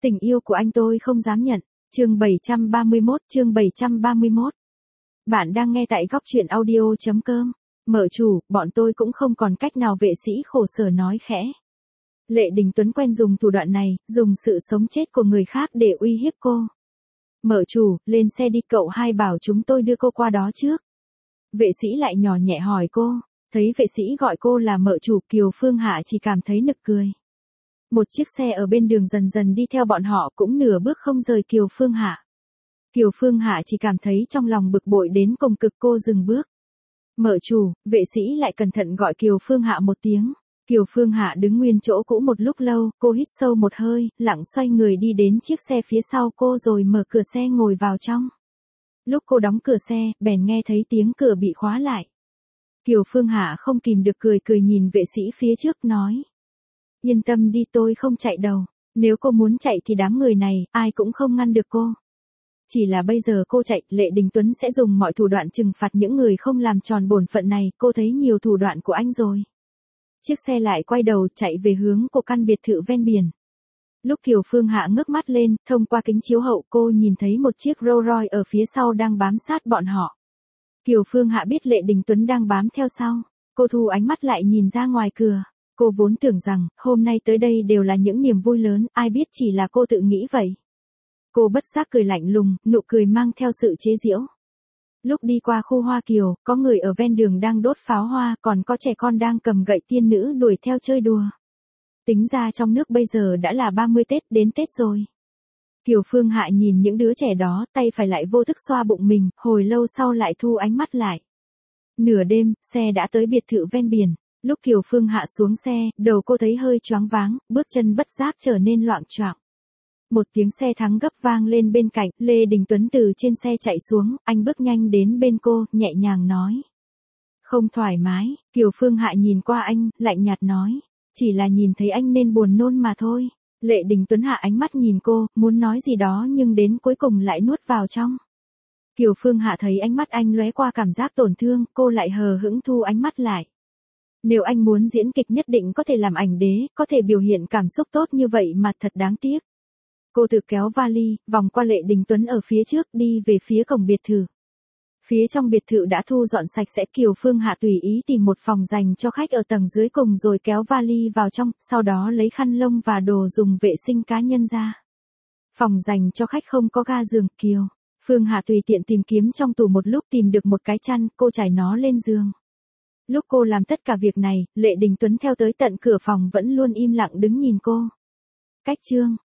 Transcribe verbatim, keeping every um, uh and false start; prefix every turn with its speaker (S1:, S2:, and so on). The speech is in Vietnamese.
S1: Tình yêu của anh tôi không dám nhận. Chương bảy trăm ba mươi mốt, chương bảy trăm ba mươi mốt. Bạn đang nghe tại góc truyện audio chấm com. Mở chủ, bọn tôi cũng không còn cách nào, vệ sĩ khổ sở nói khẽ. Lệ Đình Tuấn quen dùng thủ đoạn này, dùng sự sống chết của người khác để uy hiếp cô. Mở chủ, lên xe đi, cậu hai bảo chúng tôi đưa cô qua đó trước. Vệ sĩ lại nhỏ nhẹ hỏi cô, thấy vệ sĩ gọi cô là mở chủ, Kiều Phương Hạ chỉ cảm thấy nực cười. Một chiếc xe ở bên đường dần dần đi theo bọn họ, cũng nửa bước không rời Kiều Phương Hạ. Kiều Phương Hạ chỉ cảm thấy trong lòng bực bội đến cùng cực, cô dừng bước. Mở chủ, vệ sĩ lại cẩn thận gọi Kiều Phương Hạ một tiếng. Kiều Phương Hạ đứng nguyên chỗ cũ một lúc lâu, cô hít sâu một hơi, lặng xoay người đi đến chiếc xe phía sau cô rồi mở cửa xe ngồi vào trong. Lúc cô đóng cửa xe, bèn nghe thấy tiếng cửa bị khóa lại. Kiều Phương Hạ không kìm được cười cười nhìn vệ sĩ phía trước nói. Yên tâm đi, tôi không chạy đâu. Nếu cô muốn chạy thì đám người này, ai cũng không ngăn được cô. Chỉ là bây giờ cô chạy, Lệ Đình Tuấn sẽ dùng mọi thủ đoạn trừng phạt những người không làm tròn bổn phận này, cô thấy nhiều thủ đoạn của anh rồi. Chiếc xe lại quay đầu chạy về hướng của căn biệt thự ven biển. Lúc Kiều Phương Hạ ngước mắt lên, thông qua kính chiếu hậu cô nhìn thấy một chiếc Rolls Royce ở phía sau đang bám sát bọn họ. Kiều Phương Hạ biết Lệ Đình Tuấn đang bám theo sau. Cô thu ánh mắt lại nhìn ra ngoài cửa. Cô vốn tưởng rằng, hôm nay tới đây đều là những niềm vui lớn, ai biết chỉ là cô tự nghĩ vậy. Cô bất giác cười lạnh lùng, nụ cười mang theo sự chế giễu. Lúc đi qua khu Hoa Kiều, có người ở ven đường đang đốt pháo hoa, còn có trẻ con đang cầm gậy tiên nữ đuổi theo chơi đùa. Tính ra trong nước bây giờ đã là ba mươi Tết, đến Tết rồi. Kiều Phương Hạ nhìn những đứa trẻ đó, tay phải lại vô thức xoa bụng mình, hồi lâu sau lại thu ánh mắt lại. Nửa đêm, xe đã tới biệt thự ven biển. Lúc Kiều Phương Hạ xuống xe, đầu cô thấy hơi choáng váng, bước chân bất giác trở nên loạng choạng. Một tiếng xe thắng gấp vang lên bên cạnh, Lê Đình Tuấn từ trên xe chạy xuống, anh bước nhanh đến bên cô, nhẹ nhàng nói. Không thoải mái, Kiều Phương Hạ nhìn qua anh, lạnh nhạt nói. Chỉ là nhìn thấy anh nên buồn nôn mà thôi. Lệ Đình Tuấn hạ ánh mắt nhìn cô, muốn nói gì đó nhưng đến cuối cùng lại nuốt vào trong. Kiều Phương Hạ thấy ánh mắt anh lóe qua cảm giác tổn thương, cô lại hờ hững thu ánh mắt lại. Nếu anh muốn diễn kịch nhất định có thể làm ảnh đế, có thể biểu hiện cảm xúc tốt như vậy mà thật đáng tiếc. Cô tự kéo vali, vòng qua Lệ Đình Tuấn ở phía trước, đi về phía cổng biệt thự. Phía trong biệt thự đã thu dọn sạch sẽ, Kiều Phương Hạ tùy ý tìm một phòng dành cho khách ở tầng dưới cùng rồi kéo vali vào trong, sau đó lấy khăn lông và đồ dùng vệ sinh cá nhân ra. Phòng dành cho khách không có ga giường, Kiều Phương Hạ tùy tiện tìm kiếm trong tủ một lúc tìm được một cái chăn, cô trải nó lên giường. Lúc cô làm tất cả việc này, Lệ Đình Tuấn theo tới tận cửa phòng vẫn luôn im lặng đứng nhìn cô. Cách chương